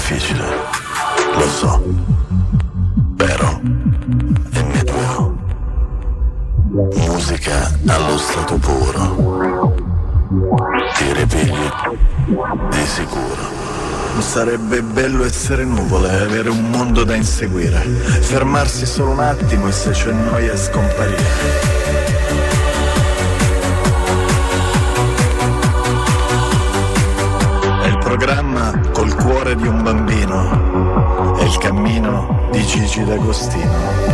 difficile, lo so, però è mio. Musica allo stato puro, ti ripigli di sicuro. Sarebbe bello essere nuvole, avere un mondo da inseguire, fermarsi solo un attimo e se c'è noia scomparire. Programma col cuore di un bambino è il cammino di Gigi D'Agostino.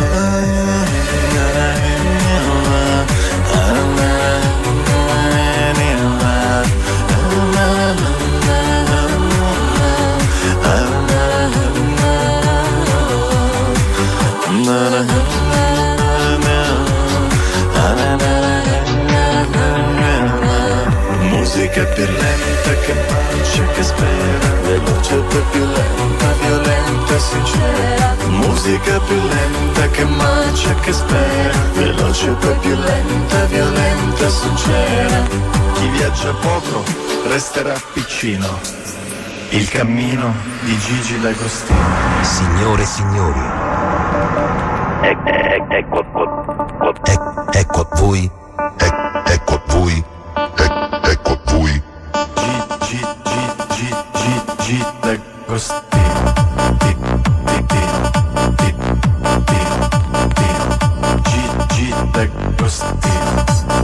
Musica più lenta che marcia, che spera, veloce poi più lenta, violenta e sincera. Musica più lenta che marcia, che spera, veloce poi più lenta, violenta e sincera. Chi viaggia poco resterà piccino. Il cammino di Gigi D'Agostino. Signore e signori, ecco a voi, ecco a voi. Ecco a voi Gigi D'Agostino. Gigi D'Agostino.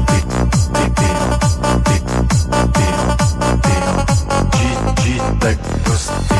Gigi D'Agostino.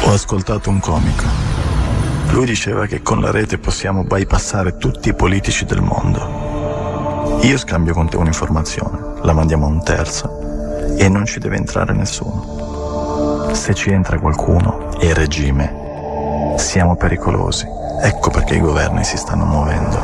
Ho ascoltato un comico. Lui diceva che con la rete possiamo bypassare tutti i politici del mondo. Io scambio con te un'informazione, la mandiamo a un terzo e non ci deve entrare nessuno. Se ci entra qualcuno e il regime, siamo pericolosi. Ecco perché i governi si stanno muovendo.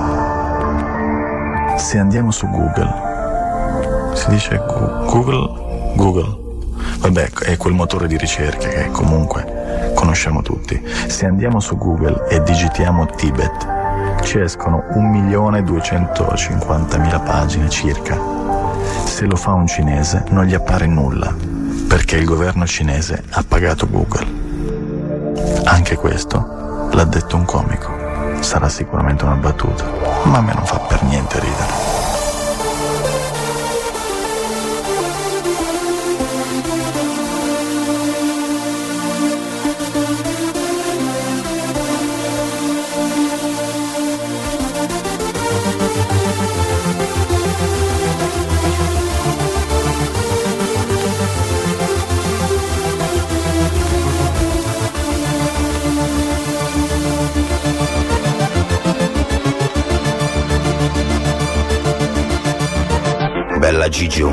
Se andiamo su Google, si dice Google, vabbè, è quel motore di ricerca che comunque conosciamo tutti. Se andiamo su Google e digitiamo Tibet, ci escono 1.250.000 pagine circa. Se lo fa un cinese non gli appare nulla, perché il governo cinese ha pagato Google. Anche questo l'ha detto un comico. Sarà sicuramente una battuta, ma a me non fa per niente ridere. Bella Gigi.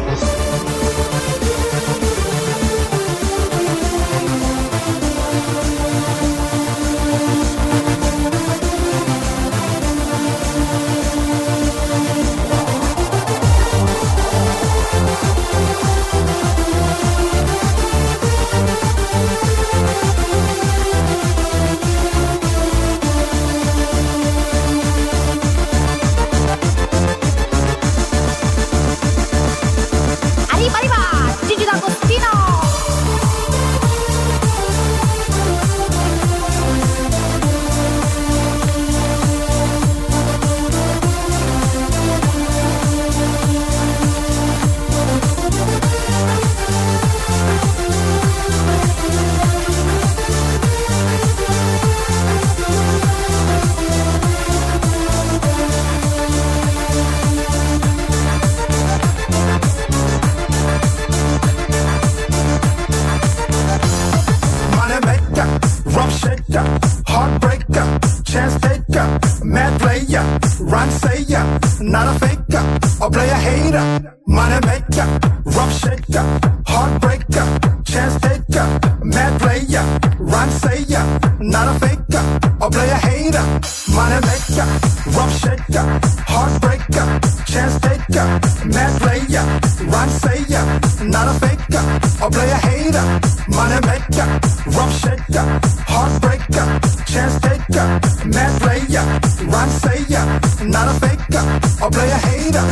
Not a faker, or play a hater, money maker, rough shaker, heartbreaker, chance taker, mad player, rhyme sayer, not a faker, or play a hater, money maker, rough shaker, heartbreaker, chance taker, mad player, rhyme sayer, not a faker, or play a hater, money maker, rough shaker, heartbreaker, chance taker, mad player, rhyme sayer, not a faker, or play a hater.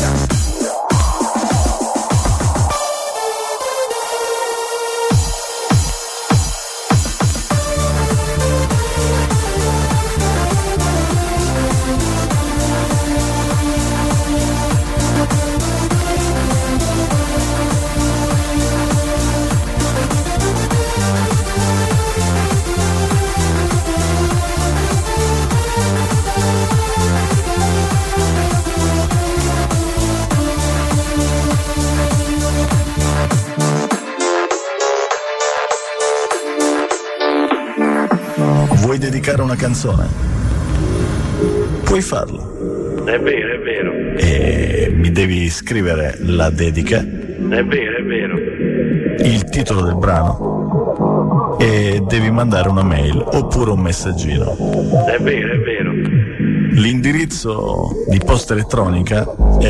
Vuoi dedicare una canzone? Puoi farlo. È vero. E mi devi scrivere la dedica. È vero. Il titolo del brano. E devi mandare una mail oppure un messaggino. È vero. L'indirizzo di posta elettronica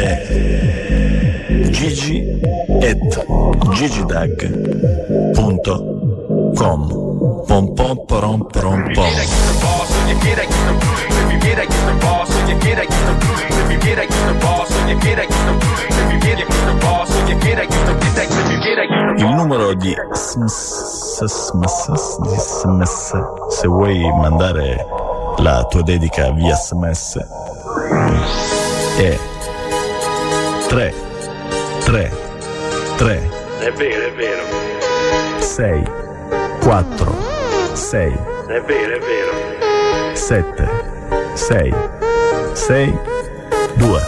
è gigi@gigidag.com. Pom pom porom porom pom. Il numero di SMS, se vuoi mandare la tua dedica via SMS, è 3 È vero. 6 4 6 È vero. 7 6 6 2.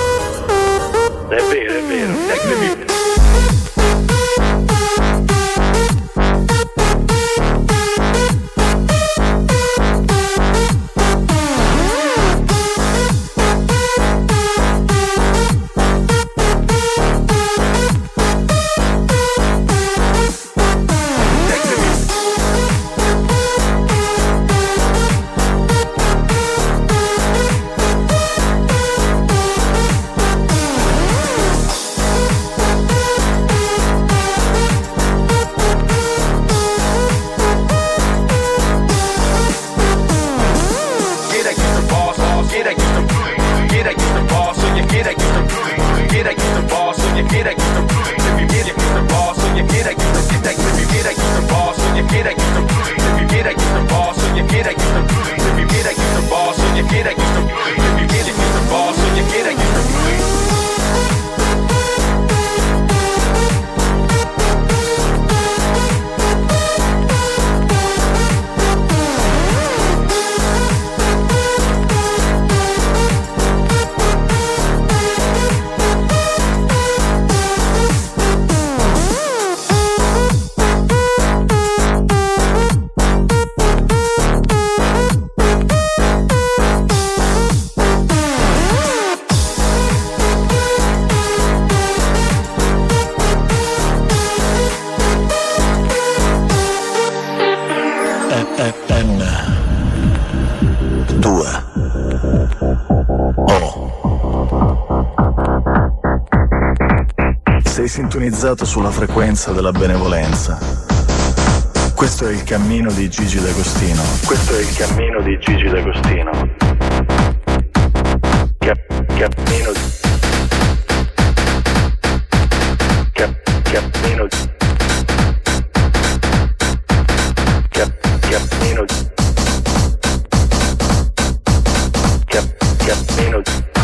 È vero. sintonizzato sulla frequenza della benevolenza. Questo è il cammino di Gigi D'Agostino. Questo è il cammino di Gigi D'Agostino. Cammino. Cammino. Cammino. Cammino.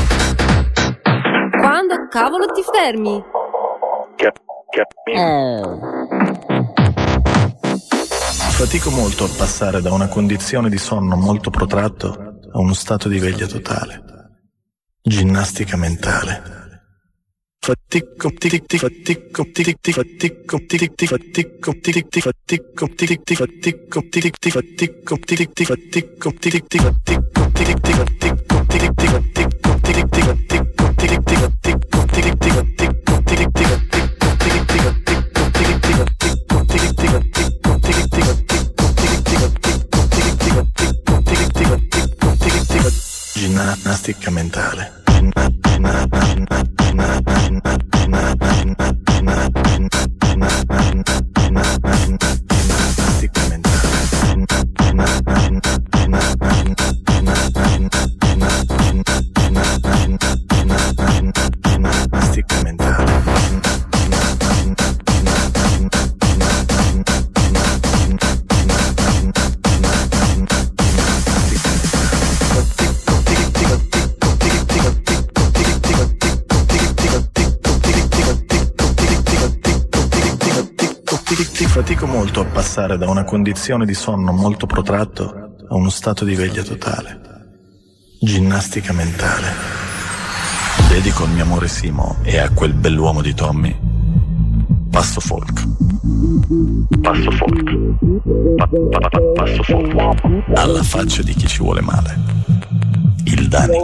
Quando cavolo ti fermi? Fatico molto a passare da una condizione di sonno molto protratto a uno stato di veglia totale. Ginnastica mentale. Fatico, fatico, fatico, fatico, fatico, fatico, fatico, fatico, fatico, fatico, fatico, fatico, fatico, ginnastica mentale. Fatico molto a passare da una condizione di sonno molto protratto a uno stato di veglia totale. Ginnastica mentale. Dedico il mio amore Simo e a quel bell'uomo di Tommy. Passo folk. Passo folk. Passo folk. Alla faccia di chi ci vuole male. Il Dani.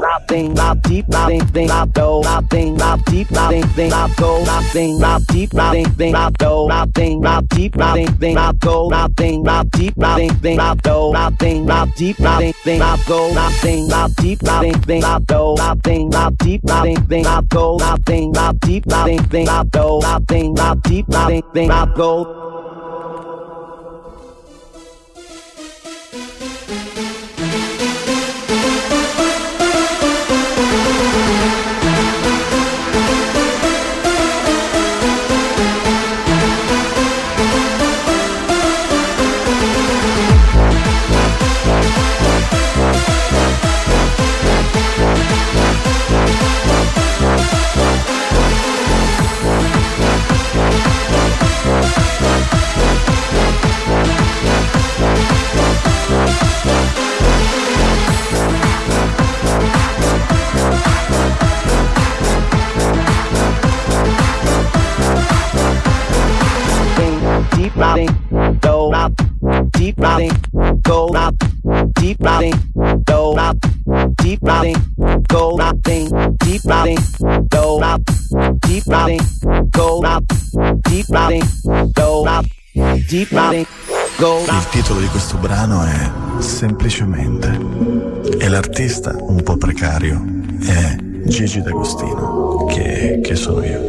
Il titolo di questo brano è Semplicemente e l'artista, un po' precario, è Gigi D'Agostino, che sono io.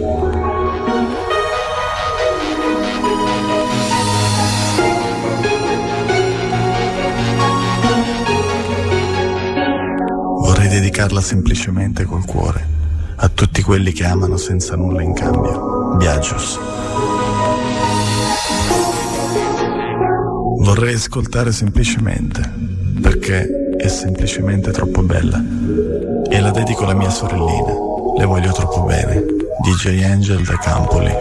Vorrei dedicarla semplicemente col cuore a tutti quelli che amano senza nulla in cambio. Biagius. Vorrei ascoltare semplicemente, perché è semplicemente troppo bella. E la dedico alla mia sorellina, le voglio troppo bene, DJ Angel da Campoli.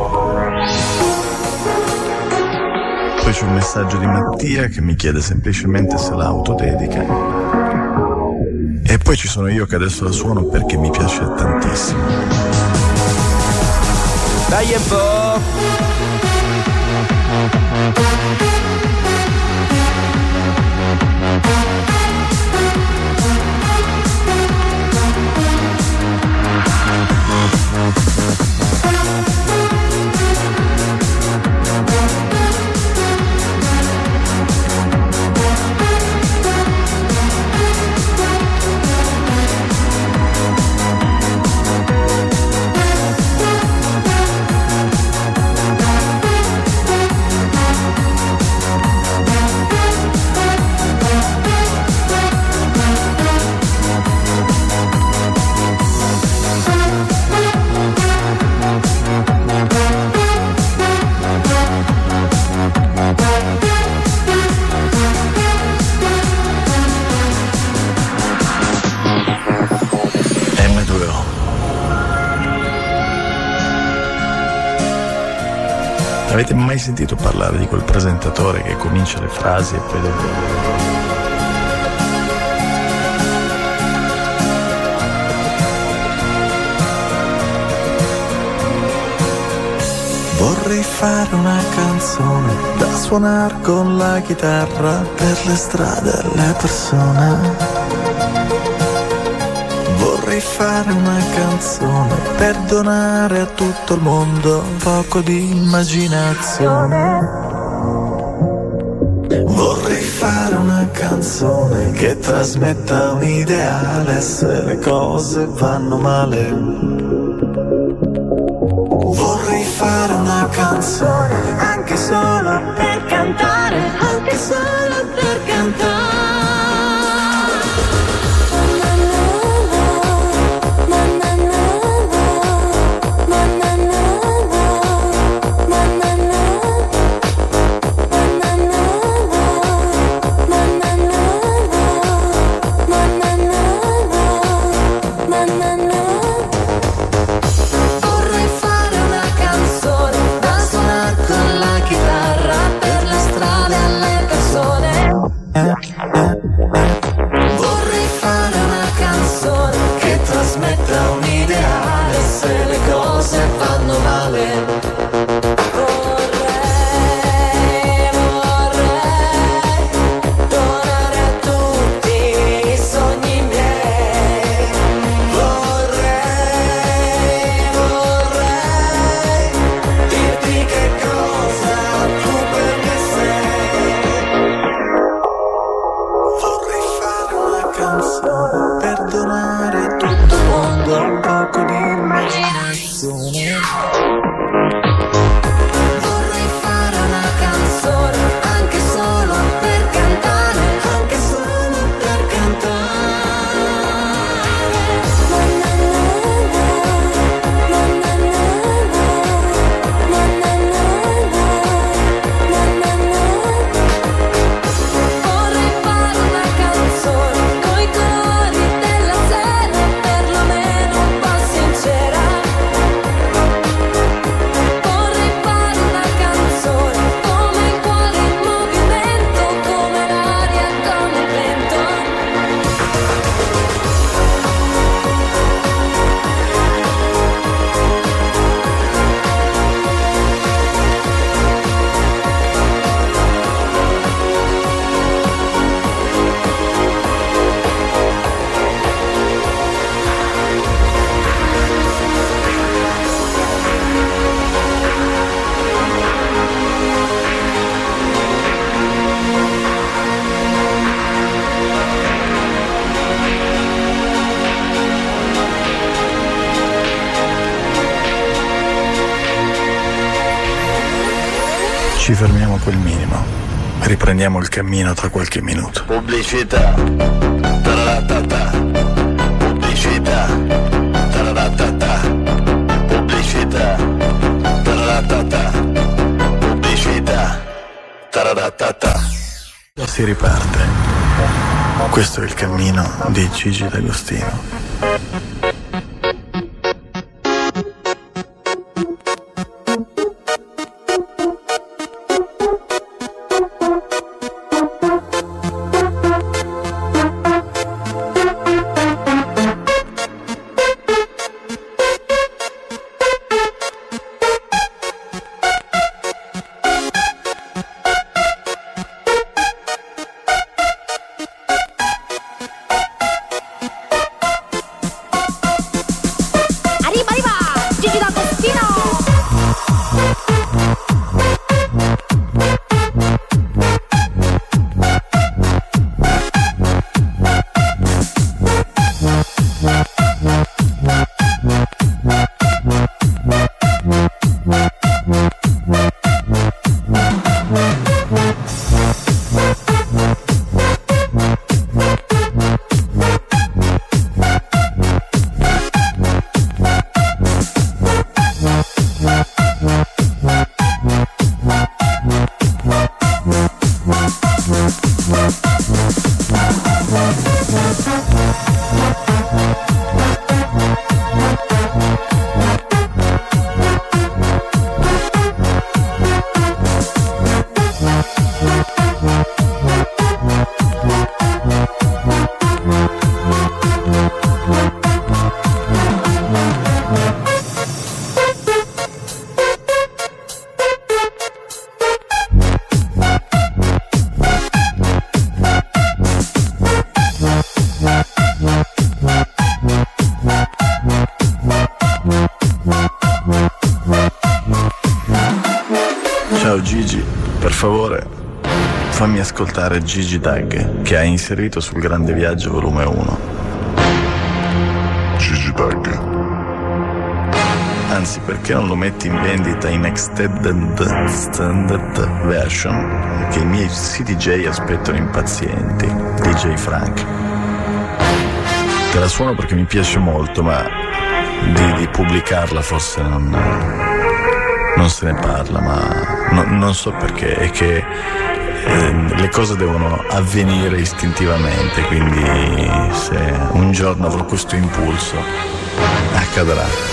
Poi c'è un messaggio di Mattia che mi chiede semplicemente se la autodedica. E poi ci sono io che adesso la suono perché mi piace tantissimo. Dai un po'. Avete mai sentito parlare di quel presentatore che comincia le frasi e poi dopo... Vorrei fare una canzone da suonare con la chitarra per le strade e le persone. Vorrei fare una canzone per donare a tutto il mondo un poco di immaginazione. Vorrei fare una canzone che trasmetta un ideale se le cose vanno male. Vorrei fare una canzone anche solo per cantare, anche solo per cantare. Vorrei fare una canzone che trasmetta un ideale se le cose vanno male. Vorrei donare a tutti i sogni miei. Vorrei dirti che cosa tu per me sei. Vorrei fare una canzone per donare a tutto il mondo un poco di immaginazione. Vorrei fare una canzone anche solo per cantare, anche solo per Vorrei fare una canzone coi colori della sera, perlomeno un po' sincera. Vorrei fare una canzone come il cuore in movimento, come l'aria con il vento. Ci fermiamo a quel minimo. Riprendiamo il cammino tra qualche minuto. Pubblicità. Tararatata. Pubblicità. Tararatata. Pubblicità. Tararatata. Pubblicità. Tararatata. Si riparte. Questo è il cammino di Gigi D'Agostino. Ciao Gigi, per favore fammi ascoltare Gigi Tag, che hai inserito sul Grande Viaggio volume 1. Gigi Tag. Anzi, perché non lo metti in vendita in extended standard version, che i miei CDJ aspettano impazienti. DJ Frank. Te la suono perché mi piace molto, ma di pubblicarla forse non se ne parla, ma non so perché, è che le cose devono avvenire istintivamente, quindi se un giorno avrò questo impulso, accadrà.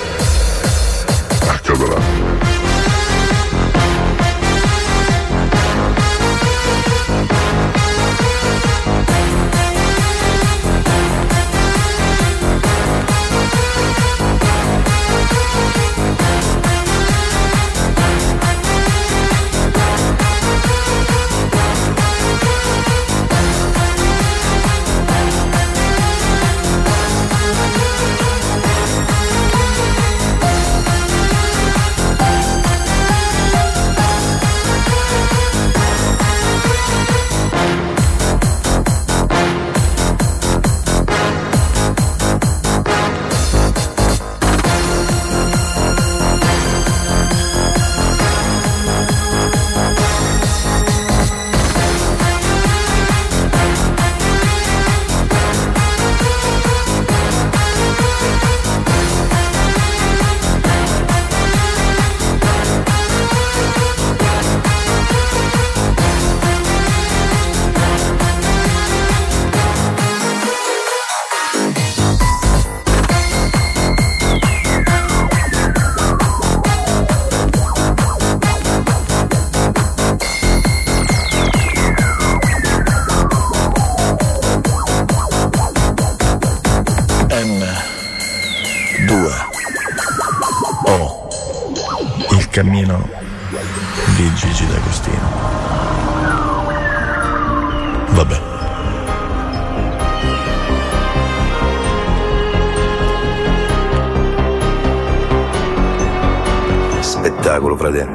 Cammino di Gigi D'Agostino. Vabbè. Spettacolo, fratello.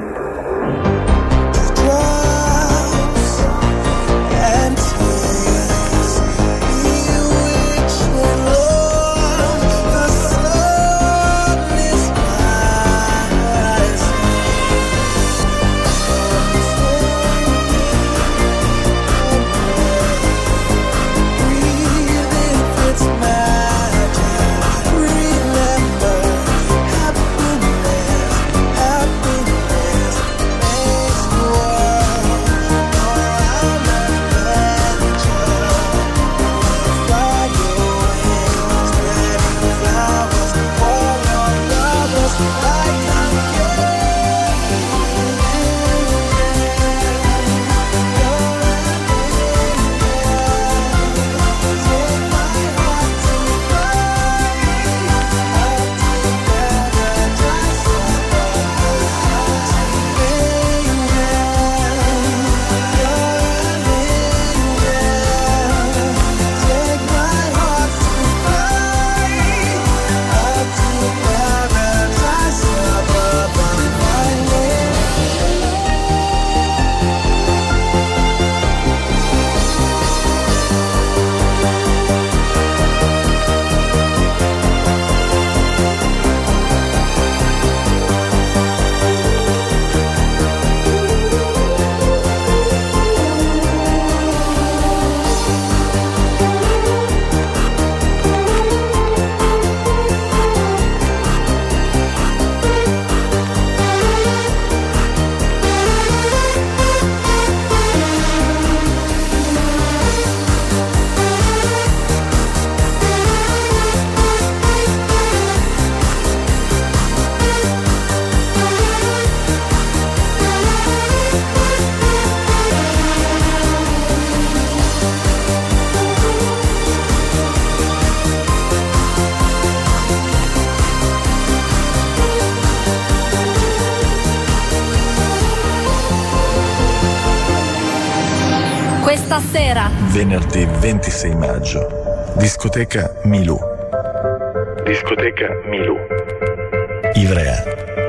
Questa sera, venerdì 26 maggio, discoteca Milù. Discoteca Milù. Ivrea,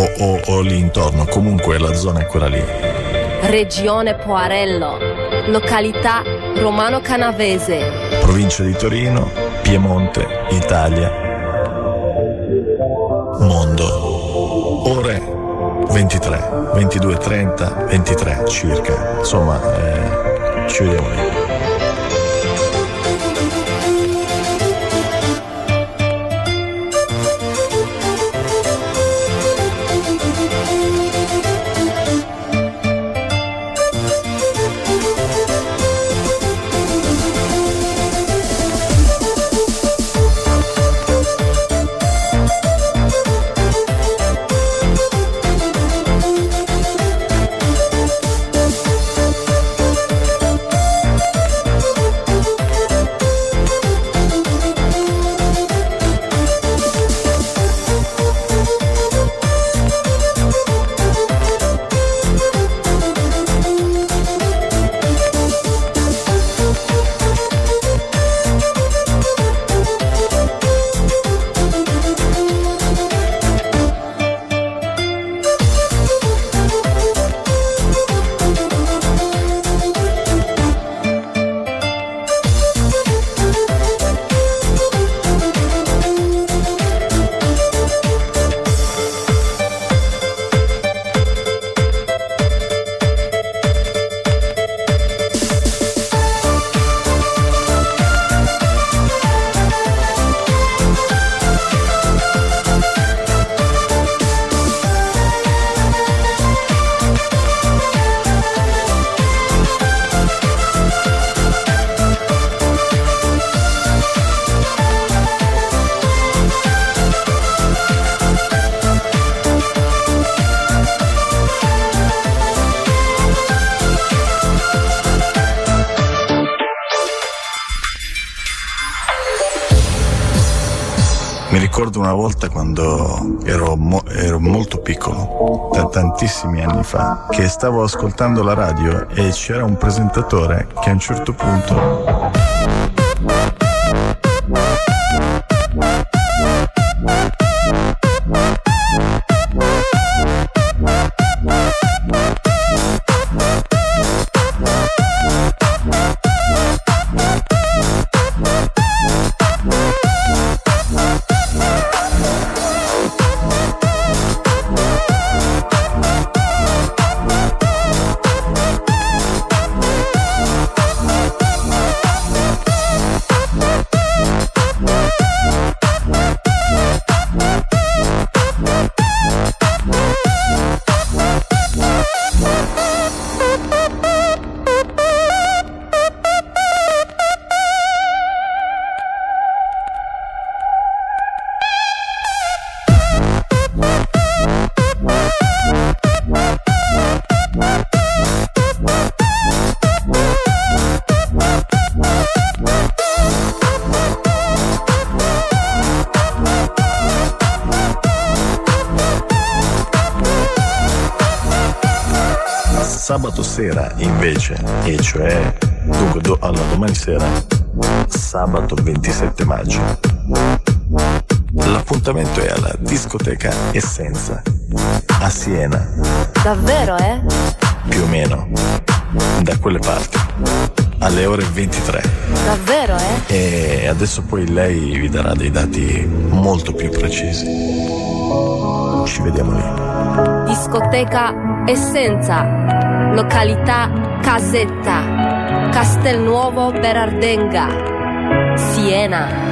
o lì intorno, comunque la zona è quella lì. Regione Poarello, località Romano Canavese, Provincia di Torino, Piemonte, Italia. Mondo. Ore 23, 22:30, 23 circa. Insomma, ci vediamo lì. Mi ricordo una volta quando ero molto piccolo, tantissimi anni fa, che stavo ascoltando la radio e c'era un presentatore che a un certo punto sabato sera invece, e cioè dunque domani sera, sabato 27 maggio, l'appuntamento è alla discoteca Essenza a Siena. Davvero, Più o meno da quelle parti, alle ore 23. Davvero, E adesso poi lei vi darà dei dati molto più precisi. Ci vediamo lì. Discoteca Essenza, località Casetta, Castelnuovo Berardenga, Siena.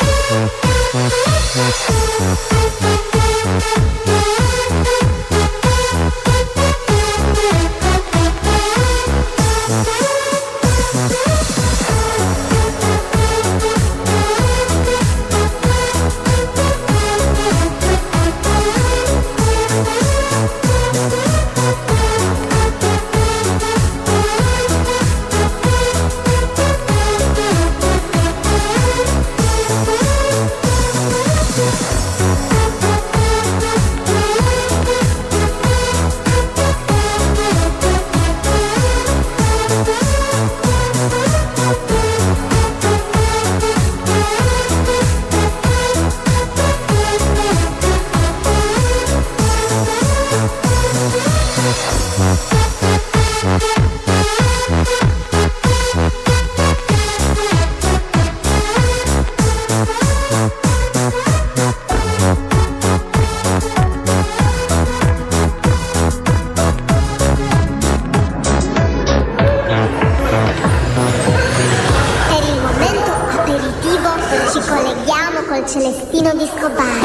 Celestino Disco Bar.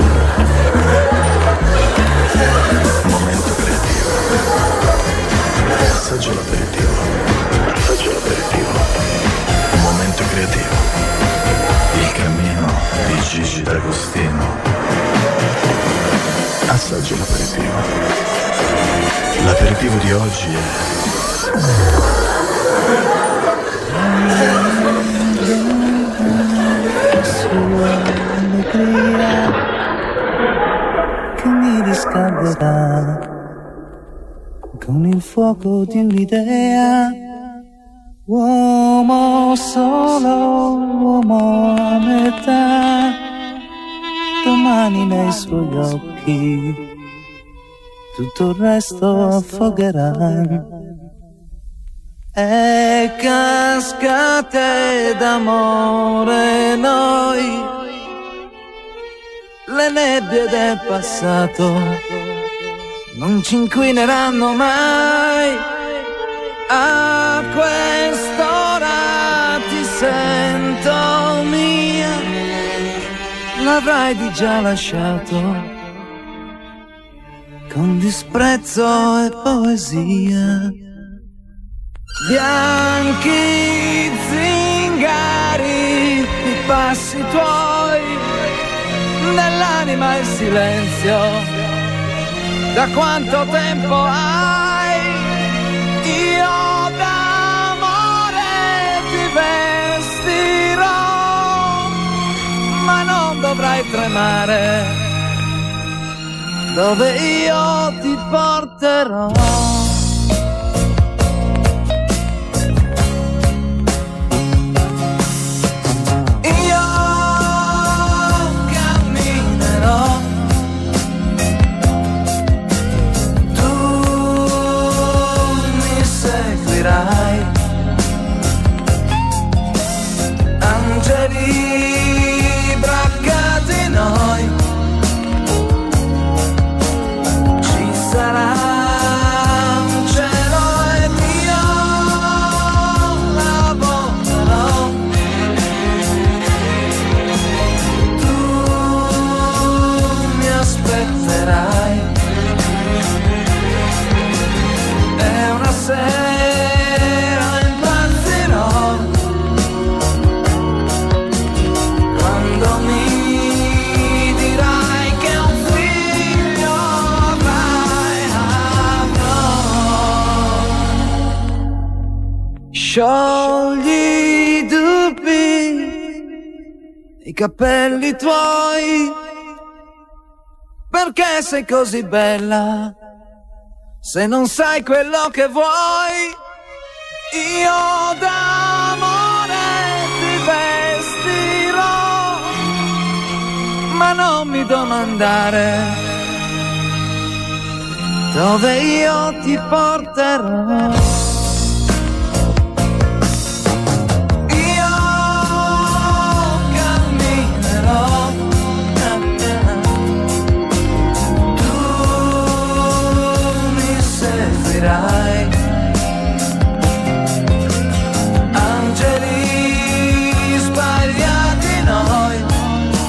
Momento creativo. Assaggio l'aperitivo. Assaggio l'aperitivo. Momento creativo. Il cammino di Gigi D'Agostino. Assaggio l'aperitivo. L'aperitivo di oggi è che mi riscalderà con il fuoco di un'idea. Uomo solo, uomo a metà, domani nei suoi occhi tutto il resto affogherà. E cascate d'amore noi, le nebbie del passato non ci inquineranno mai. A quest'ora ti sento mia, l'avrai di già lasciato con disprezzo e poesia. Bianchi zingari, i passi tuoi, nell'anima il silenzio, da quanto tempo hai? Io d'amore ti vestirò, ma non dovrai tremare, dove io ti porterò. Angeli braccati noi, ci sarà un cielo ed io la volerò. Tu mi aspetterai, è una sera sciogli i dubbi, i capelli tuoi, perché sei così bella, se non sai quello che vuoi. Io d'amore ti vestirò, ma non mi domandare dove io ti porterò. Angeli sbagliati noi,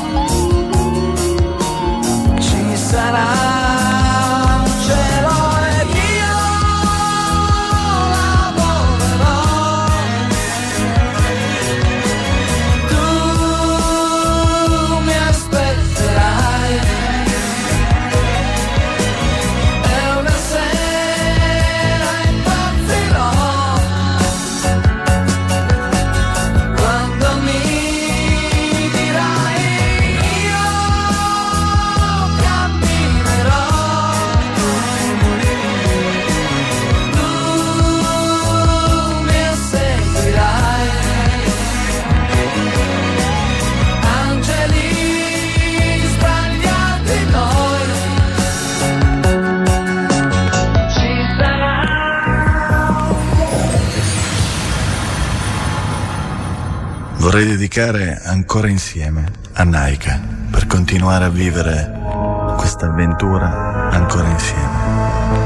vorrei dedicare ancora insieme a Naika per continuare a vivere questa avventura ancora insieme.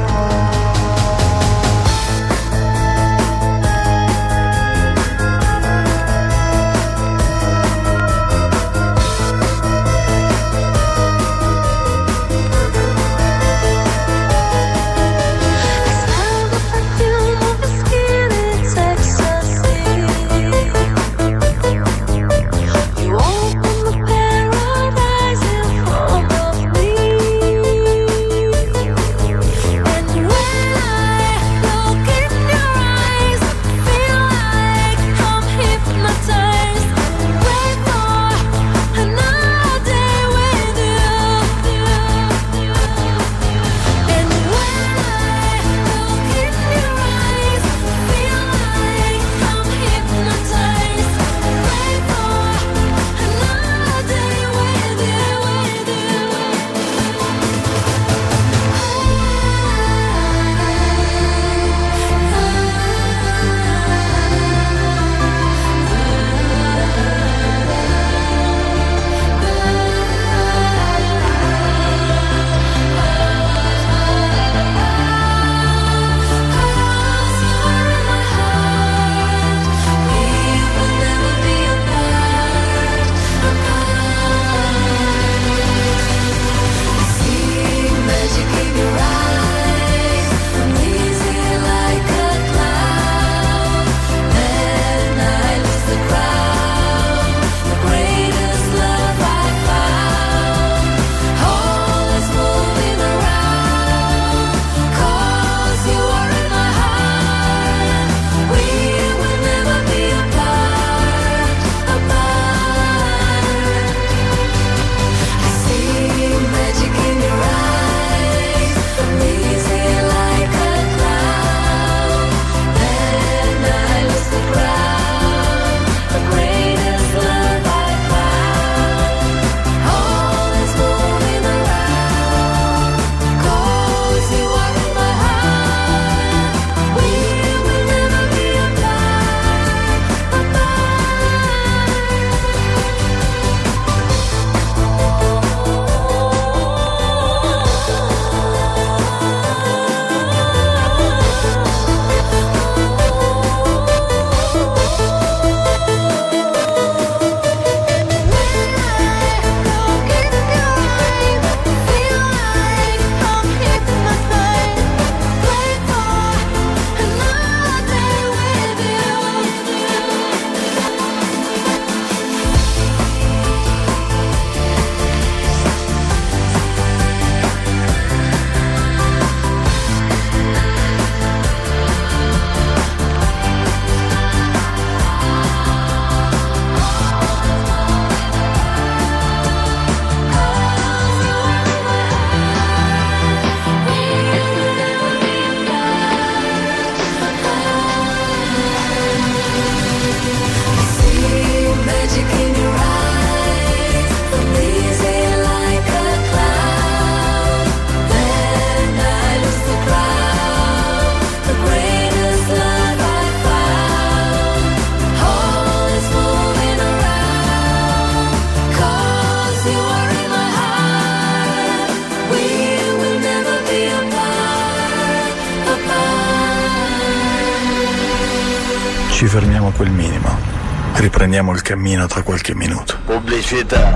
Ci fermiamo a quel minimo. Riprendiamo il cammino tra qualche minuto. Pubblicità.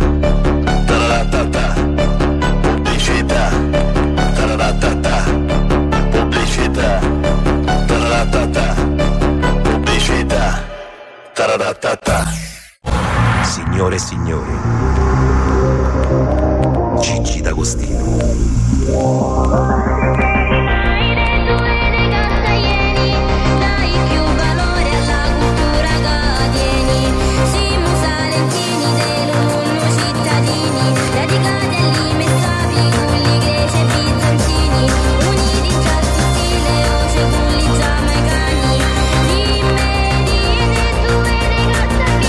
Tararatata. Pubblicità. Tararatata. Pubblicità. Tararatata. Pubblicità. Tararatata. Signore e signori, Gigi D'Agostino.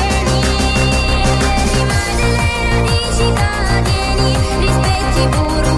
Rispetti pure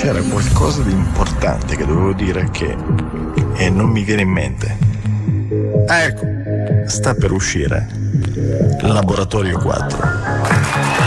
c'era qualcosa di importante che dovevo dire e non mi viene in mente. Ecco, sta per uscire Laboratorio 4.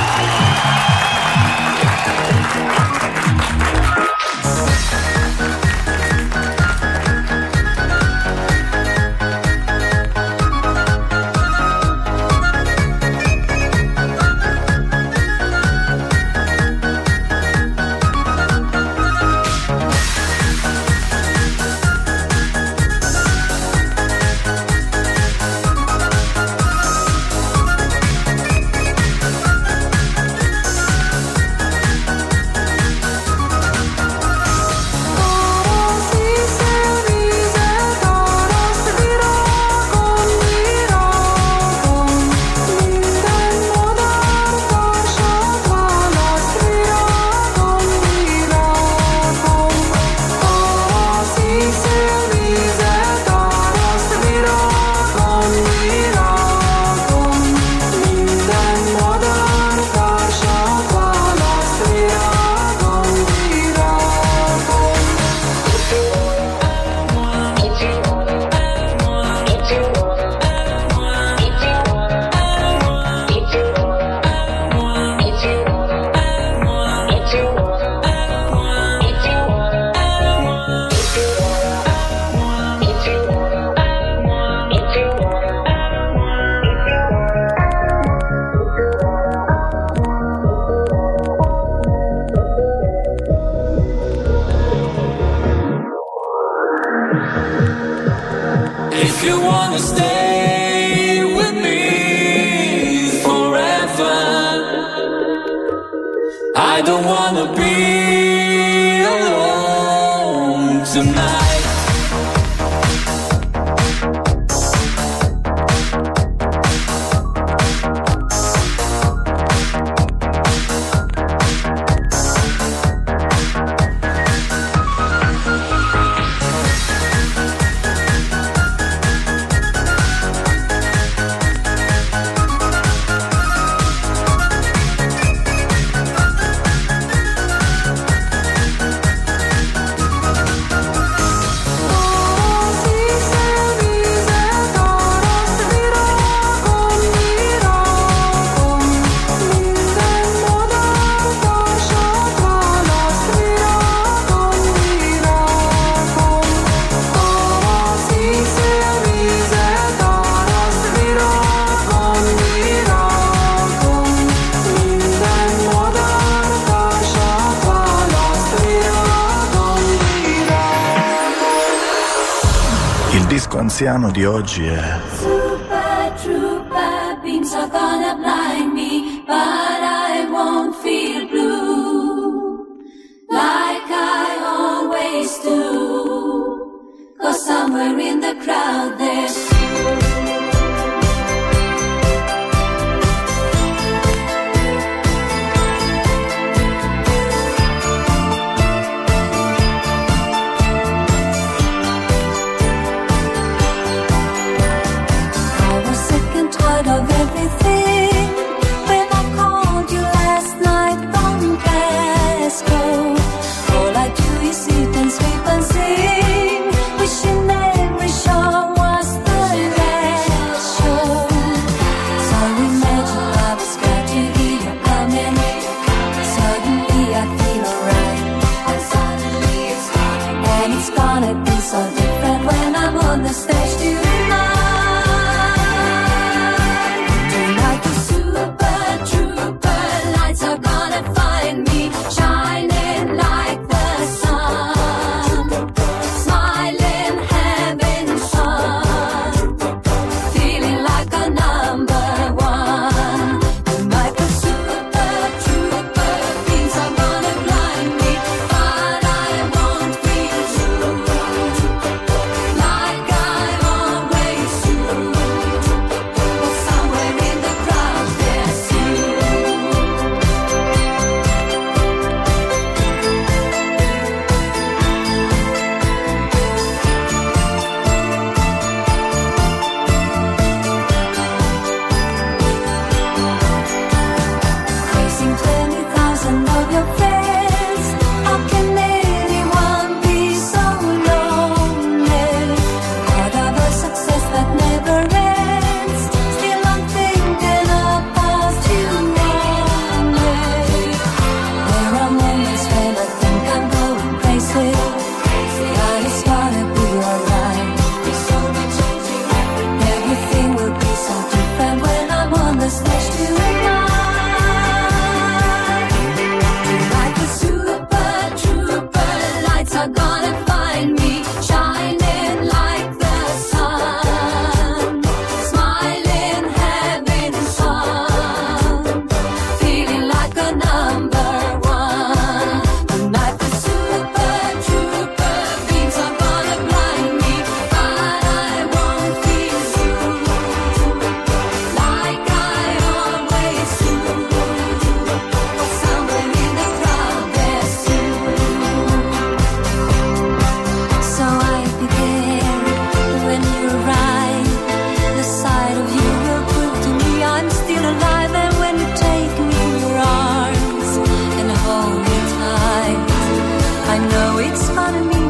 Anziano di oggi è Super trooper beams are gonna blind me, but I won't feel blue like I always do, 'cause somewhere in the crowd there's of everything. When I called you last night from Glasgow, all I do is sit and sleep and sing, wishing every show was the last show. So imagine I was glad to hear you coming. Suddenly I feel alright, and suddenly it's gone, and it's gonna be so different when I'm on the stage tonight.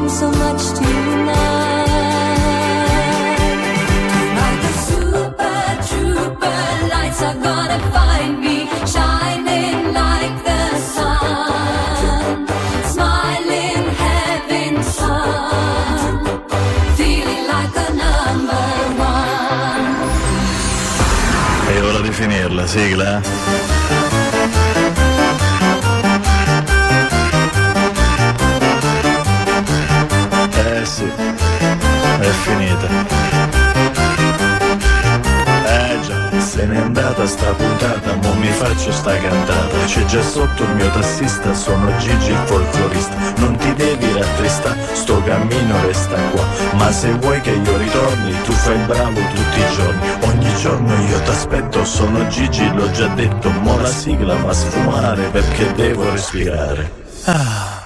mean so much tonight. Tonight the super trooper lights are gonna find me shining like the sun, smiling having fun, feeling like a number one. È ora di finirla, sigla. Sì, è finita. Già, se n'è andata sta puntata, mo mi faccio sta cantata. C'è già sotto il mio tassista, sono Gigi il folclorista. Non ti devi rattristare, sto cammino resta qua. Ma se vuoi che io ritorni, tu fai il bravo tutti i giorni. Ogni giorno io t'aspetto, sono Gigi, l'ho già detto. Mo la sigla va a sfumare perché devo respirare.